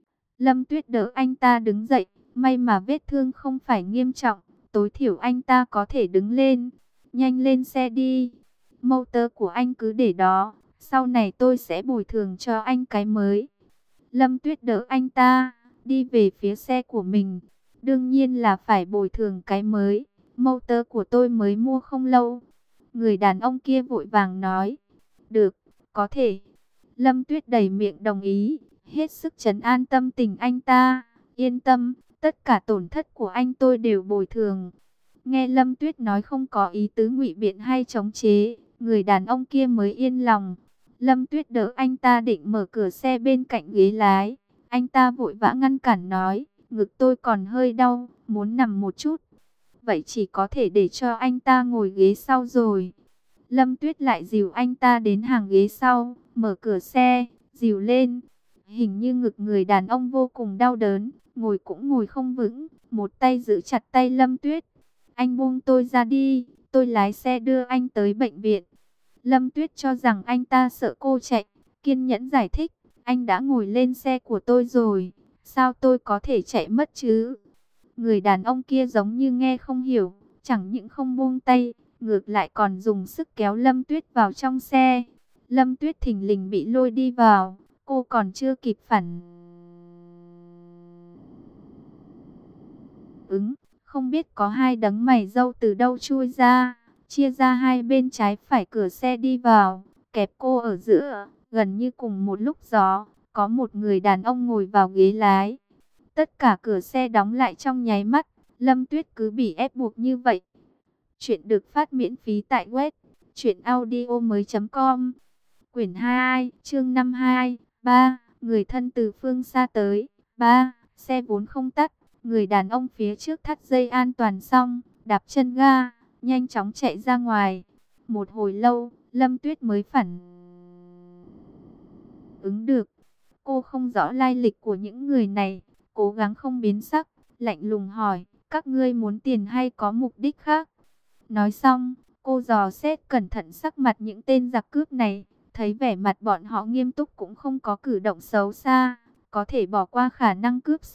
Lâm Tuyết đỡ anh ta đứng dậy, may mà vết thương không phải nghiêm trọng, tối thiểu anh ta có thể đứng lên. Nhanh lên xe đi, motor của anh cứ để đó, sau này tôi sẽ bồi thường cho anh cái mới. Lâm Tuyết đỡ anh ta, đi về phía xe của mình. Đương nhiên là phải bồi thường cái mới, motor của tôi mới mua không lâu. Người đàn ông kia vội vàng nói, được, có thể. Lâm Tuyết đầy miệng đồng ý, hết sức trấn an tâm tình anh ta. Yên tâm, tất cả tổn thất của anh tôi đều bồi thường. Nghe Lâm Tuyết nói không có ý tứ ngụy biện hay chống chế, người đàn ông kia mới yên lòng. Lâm Tuyết đỡ anh ta định mở cửa xe bên cạnh ghế lái. Anh ta vội vã ngăn cản nói, ngực tôi còn hơi đau, muốn nằm một chút. Vậy chỉ có thể để cho anh ta ngồi ghế sau rồi. Lâm Tuyết lại dìu anh ta đến hàng ghế sau, mở cửa xe, dìu lên. Hình như ngực người đàn ông vô cùng đau đớn, ngồi cũng ngồi không vững, một tay giữ chặt tay Lâm Tuyết. Anh buông tôi ra đi, tôi lái xe đưa anh tới bệnh viện. Lâm Tuyết cho rằng anh ta sợ cô chạy, kiên nhẫn giải thích, anh đã ngồi lên xe của tôi rồi, sao tôi có thể chạy mất chứ? Người đàn ông kia giống như nghe không hiểu, chẳng những không buông tay, ngược lại còn dùng sức kéo Lâm Tuyết vào trong xe. Lâm Tuyết thình lình bị lôi đi vào, cô còn chưa kịp phản ứng, không biết có hai đấng mày râu từ đâu chui ra, chia ra hai bên trái phải cửa xe đi vào, kẹp cô ở giữa. Gần như cùng một lúc đó, có một người đàn ông ngồi vào ghế lái. Tất cả cửa xe đóng lại trong nháy mắt, Lâm Tuyết cứ bị ép buộc như vậy. Chuyện được phát miễn phí tại web truyện audio mới chấm com. Quyển hai, chương năm mươi hai, ba, người thân từ phương xa tới. ba, xe vốn không tắt, người đàn ông phía trước thắt dây an toàn xong, đạp chân ga, nhanh chóng chạy ra ngoài. Một hồi lâu, Lâm Tuyết mới phản ứng được. Cô không rõ lai lịch của những người này, cố gắng không biến sắc, lạnh lùng hỏi, các ngươi muốn tiền hay có mục đích khác? Nói xong, cô dò xét cẩn thận sắc mặt những tên giặc cướp này, thấy vẻ mặt bọn họ nghiêm túc cũng không có cử động xấu xa, có thể bỏ qua khả năng cướp sắc,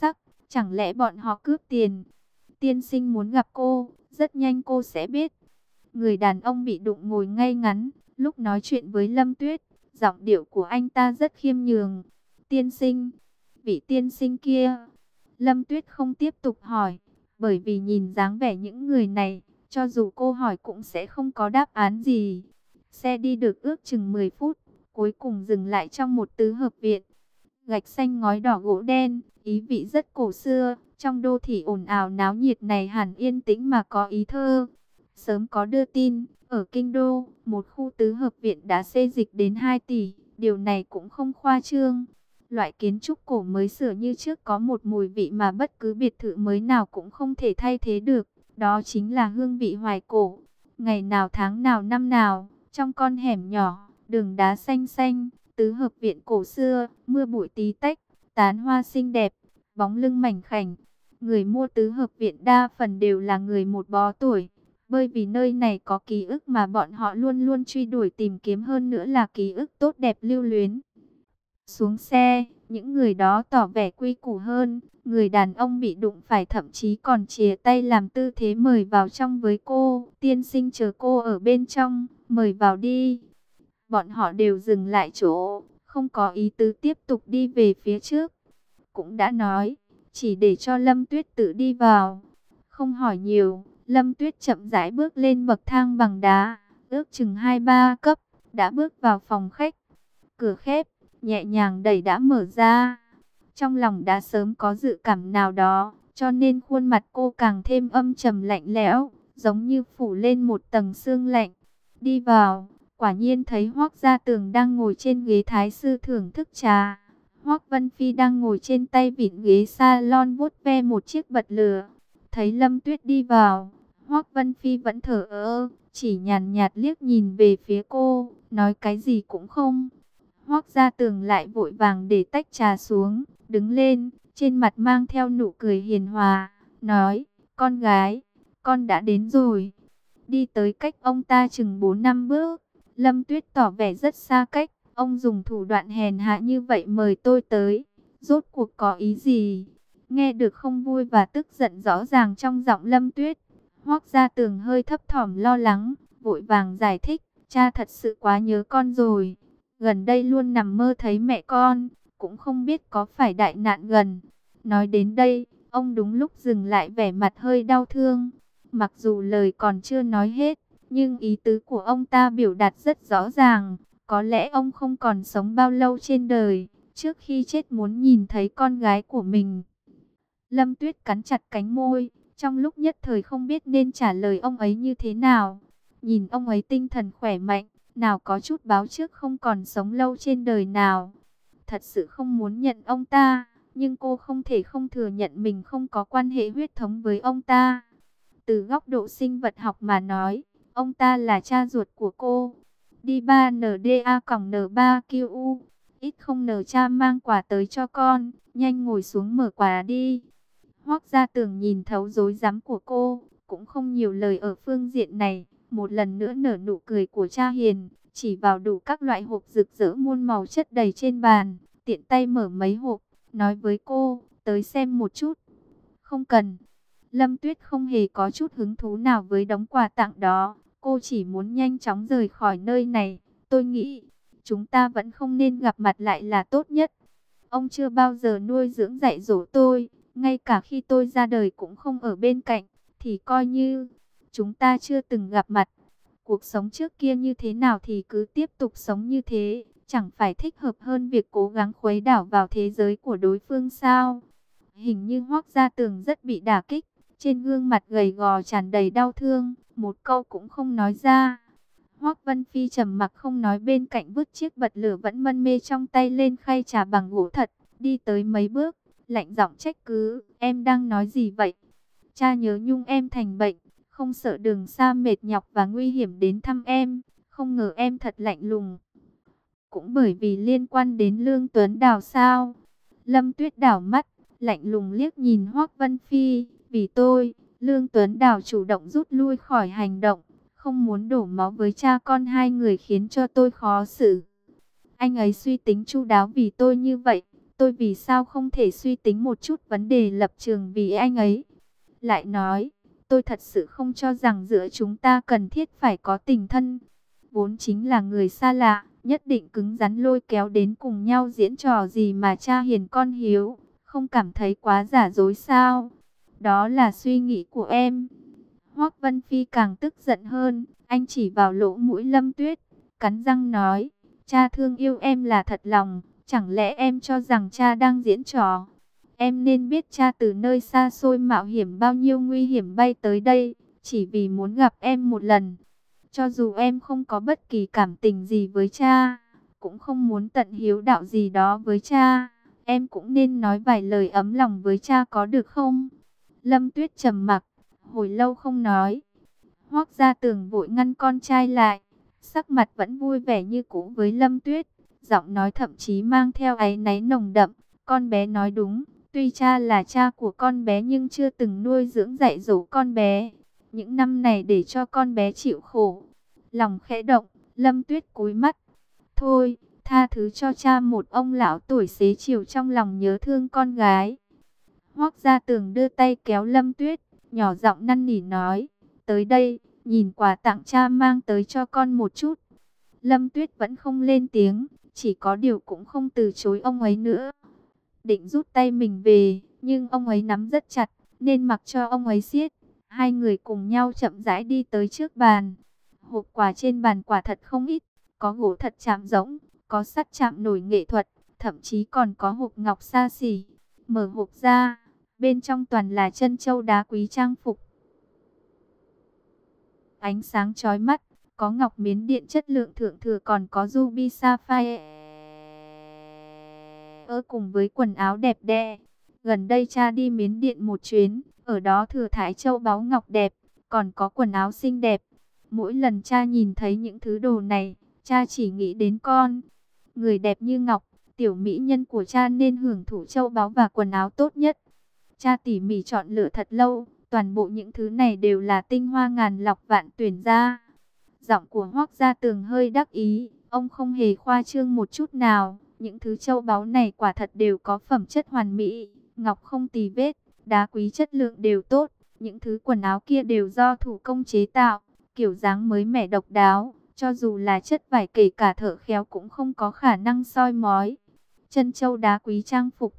Chẳng lẽ bọn họ cướp tiền? Tiên sinh muốn gặp cô, rất nhanh cô sẽ biết. Người đàn ông bị đụng ngồi ngay ngắn, lúc nói chuyện với Lâm Tuyết, giọng điệu của anh ta rất khiêm nhường. Tiên sinh, vị tiên sinh kia. Lâm Tuyết không tiếp tục hỏi, bởi vì nhìn dáng vẻ những người này, cho dù cô hỏi cũng sẽ không có đáp án gì. Xe đi được ước chừng mười phút, cuối cùng dừng lại trong một tứ hợp viện. Gạch xanh ngói đỏ gỗ đen, ý vị rất cổ xưa. Trong đô thị ồn ào náo nhiệt này hẳn yên tĩnh mà có ý thơ. Sớm có đưa tin, ở Kinh Đô, một khu tứ hợp viện đã xê dịch đến hai tỷ. Điều này cũng không khoa trương. Loại kiến trúc cổ mới sửa như trước có một mùi vị mà bất cứ biệt thự mới nào cũng không thể thay thế được. Đó chính là hương vị hoài cổ. Ngày nào tháng nào năm nào, trong con hẻm nhỏ, đường đá xanh xanh, tứ hợp viện cổ xưa, mưa bụi tí tách, tán hoa xinh đẹp, bóng lưng mảnh khảnh. Người mua tứ hợp viện đa phần đều là người một bó tuổi, bởi vì nơi này có ký ức mà bọn họ luôn luôn truy đuổi tìm kiếm, hơn nữa là ký ức tốt đẹp lưu luyến. Xuống xe, những người đó tỏ vẻ quy củ hơn. Người đàn ông bị đụng phải thậm chí còn chìa tay làm tư thế mời vào trong với cô. Tiên sinh chờ cô ở bên trong, mời vào đi. Bọn họ đều dừng lại chỗ, không có ý tứ tiếp tục đi về phía trước. Cũng đã nói, chỉ để cho Lâm Tuyết tự đi vào. Không hỏi nhiều, Lâm Tuyết chậm rãi bước lên bậc thang bằng đá, ước chừng hai ba cấp, đã bước vào phòng khách. Cửa khép, nhẹ nhàng đẩy đã mở ra. Trong lòng đã sớm có dự cảm nào đó, cho nên khuôn mặt cô càng thêm âm trầm lạnh lẽo, giống như phủ lên một tầng sương lạnh. Đi vào, quả nhiên thấy Hoắc Gia Tường đang ngồi trên ghế thái sư thưởng thức trà. Hoắc Vân Phi đang ngồi trên tay vịn ghế salon vuốt ve một chiếc bật lửa. Thấy Lâm Tuyết đi vào, Hoắc Vân Phi vẫn thở ơ, chỉ nhàn nhạt liếc nhìn về phía cô, nói cái gì cũng không. Hoắc Gia Tường lại vội vàng để tách trà xuống, đứng lên, trên mặt mang theo nụ cười hiền hòa, nói, con gái, con đã đến rồi. Đi tới cách ông ta chừng bốn năm bước, Lâm Tuyết tỏ vẻ rất xa cách, ông dùng thủ đoạn hèn hạ như vậy mời tôi tới, rốt cuộc có ý gì? Nghe được không vui và tức giận rõ ràng trong giọng Lâm Tuyết, Hoắc Gia Tường hơi thấp thỏm lo lắng, vội vàng giải thích, cha thật sự quá nhớ con rồi. Gần đây luôn nằm mơ thấy mẹ con, cũng không biết có phải đại nạn gần. Nói đến đây, ông đúng lúc dừng lại, vẻ mặt hơi đau thương. Mặc dù lời còn chưa nói hết, nhưng ý tứ của ông ta biểu đạt rất rõ ràng. Có lẽ ông không còn sống bao lâu trên đời, trước khi chết muốn nhìn thấy con gái của mình. Lâm Tuyết cắn chặt cánh môi, trong lúc nhất thời không biết nên trả lời ông ấy như thế nào. Nhìn ông ấy tinh thần khỏe mạnh, nào có chút báo trước không còn sống lâu trên đời nào. Thật sự không muốn nhận ông ta, nhưng cô không thể không thừa nhận mình không có quan hệ huyết thống với ông ta. Từ góc độ sinh vật học mà nói, ông ta là cha ruột của cô. Đi ba N D A N ba Q U, ít không n cha mang quà tới cho con, nhanh ngồi xuống mở quà đi. Hoắc Gia Tường nhìn thấu rối rắm của cô, cũng không nhiều lời ở phương diện này. Một lần nữa nở nụ cười của cha hiền, chỉ vào đủ các loại hộp rực rỡ muôn màu chất đầy trên bàn, tiện tay mở mấy hộp, nói với cô, tới xem một chút. Không cần. Lâm Tuyết không hề có chút hứng thú nào với đống quà tặng đó, cô chỉ muốn nhanh chóng rời khỏi nơi này. Tôi nghĩ, chúng ta vẫn không nên gặp mặt lại là tốt nhất. Ông chưa bao giờ nuôi dưỡng dạy dỗ tôi, ngay cả khi tôi ra đời cũng không ở bên cạnh, thì coi như chúng ta chưa từng gặp mặt. Cuộc sống trước kia như thế nào thì cứ tiếp tục sống như thế, chẳng phải thích hợp hơn việc cố gắng khuấy đảo vào thế giới của đối phương sao? Hình như Hoắc Gia Tường rất bị đả kích, trên gương mặt gầy gò tràn đầy đau thương, một câu cũng không nói ra. Hoắc Vân Phi trầm mặc không nói, bên cạnh vứt chiếc bật lửa vẫn mân mê trong tay lên khay trà bằng gỗ thật, đi tới mấy bước, lạnh giọng trách cứ, em đang nói gì vậy? Cha nhớ nhung em thành bệnh, không sợ đường xa mệt nhọc và nguy hiểm đến thăm em, không ngờ em thật lạnh lùng. Cũng bởi vì liên quan đến Lương Tuấn Đào sao? Lâm Tuyết đảo mắt, lạnh lùng liếc nhìn Hoắc Vân Phi, vì tôi, Lương Tuấn Đào chủ động rút lui khỏi hành động, không muốn đổ máu với cha con hai người khiến cho tôi khó xử. Anh ấy suy tính chu đáo vì tôi như vậy, tôi vì sao không thể suy tính một chút vấn đề lập trường vì anh ấy. Lại nói, tôi thật sự không cho rằng giữa chúng ta cần thiết phải có tình thân. Vốn chính là người xa lạ, nhất định cứng rắn lôi kéo đến cùng nhau diễn trò gì mà cha hiền con hiếu, không cảm thấy quá giả dối sao? Đó là suy nghĩ của em. Hoắc Vân Phi càng tức giận hơn, anh chỉ vào lỗ mũi Lâm Tuyết, cắn răng nói, cha thương yêu em là thật lòng, chẳng lẽ em cho rằng cha đang diễn trò? Em nên biết cha từ nơi xa xôi mạo hiểm bao nhiêu nguy hiểm bay tới đây, chỉ vì muốn gặp em một lần. Cho dù em không có bất kỳ cảm tình gì với cha, cũng không muốn tận hiếu đạo gì đó với cha, em cũng nên nói vài lời ấm lòng với cha có được không? Lâm Tuyết trầm mặc, hồi lâu không nói. Hoắc Gia Tường vội ngăn con trai lại, sắc mặt vẫn vui vẻ như cũ với Lâm Tuyết, giọng nói thậm chí mang theo áy náy nồng đậm. Con bé nói đúng, tuy cha là cha của con bé nhưng chưa từng nuôi dưỡng dạy dỗ con bé. Những năm này để cho con bé chịu khổ. Lòng khẽ động, Lâm Tuyết cúi mắt. Thôi, tha thứ cho cha, một ông lão tuổi xế chiều trong lòng nhớ thương con gái. Hoắc Gia Tường đưa tay kéo Lâm Tuyết, nhỏ giọng năn nỉ nói, tới đây, nhìn quà tặng cha mang tới cho con một chút. Lâm Tuyết vẫn không lên tiếng, chỉ có điều cũng không từ chối ông ấy nữa. Định rút tay mình về, nhưng ông ấy nắm rất chặt, nên mặc cho ông ấy siết. Hai người cùng nhau chậm rãi đi tới trước bàn. Hộp quà trên bàn quả thật không ít, có gỗ thật chạm rỗng, có sắt chạm nổi nghệ thuật, thậm chí còn có hộp ngọc xa xỉ. Mở hộp ra, bên trong toàn là trân châu đá quý trang phục. Ánh sáng chói mắt, có ngọc miến điện chất lượng thượng thừa, còn có ruby sapphire cùng với quần áo đẹp đẽ. Gần đây cha đi Miến Điện một chuyến, ở đó thừa thãi châu báu ngọc đẹp, còn có quần áo xinh đẹp. Mỗi lần cha nhìn thấy những thứ đồ này, cha chỉ nghĩ đến con. Người đẹp như ngọc, tiểu mỹ nhân của cha nên hưởng thụ châu báu và quần áo tốt nhất. Cha tỉ mỉ chọn lựa thật lâu, toàn bộ những thứ này đều là tinh hoa ngàn lọc vạn tuyển ra. Giọng của Hoắc Gia Tường hơi đắc ý, ông không hề khoa trương một chút nào. Những thứ châu báu này quả thật đều có phẩm chất hoàn mỹ, ngọc không tì vết, đá quý chất lượng đều tốt. Những thứ quần áo kia đều do thủ công chế tạo, kiểu dáng mới mẻ độc đáo, cho dù là chất vải kể cả thợ khéo cũng không có khả năng soi mói. Trân châu đá quý trang phục,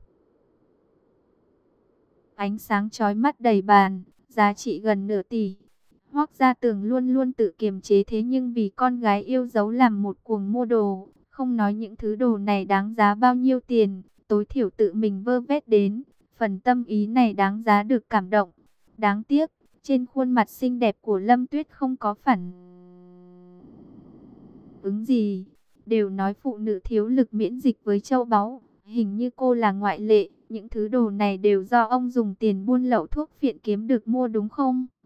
ánh sáng chói mắt đầy bàn, giá trị gần nửa tỷ. Hoắc Gia Tường luôn luôn tự kiềm chế, thế nhưng vì con gái yêu dấu làm một cuồng mua đồ. Không nói những thứ đồ này đáng giá bao nhiêu tiền, tối thiểu tự mình vơ vét đến, phần tâm ý này đáng giá được cảm động. Đáng tiếc, trên khuôn mặt xinh đẹp của Lâm Tuyết không có phản ứng gì. Đều nói phụ nữ thiếu lực miễn dịch với châu báu, hình như cô là ngoại lệ. Những thứ đồ này đều do ông dùng tiền buôn lậu thuốc phiện kiếm được mua đúng không?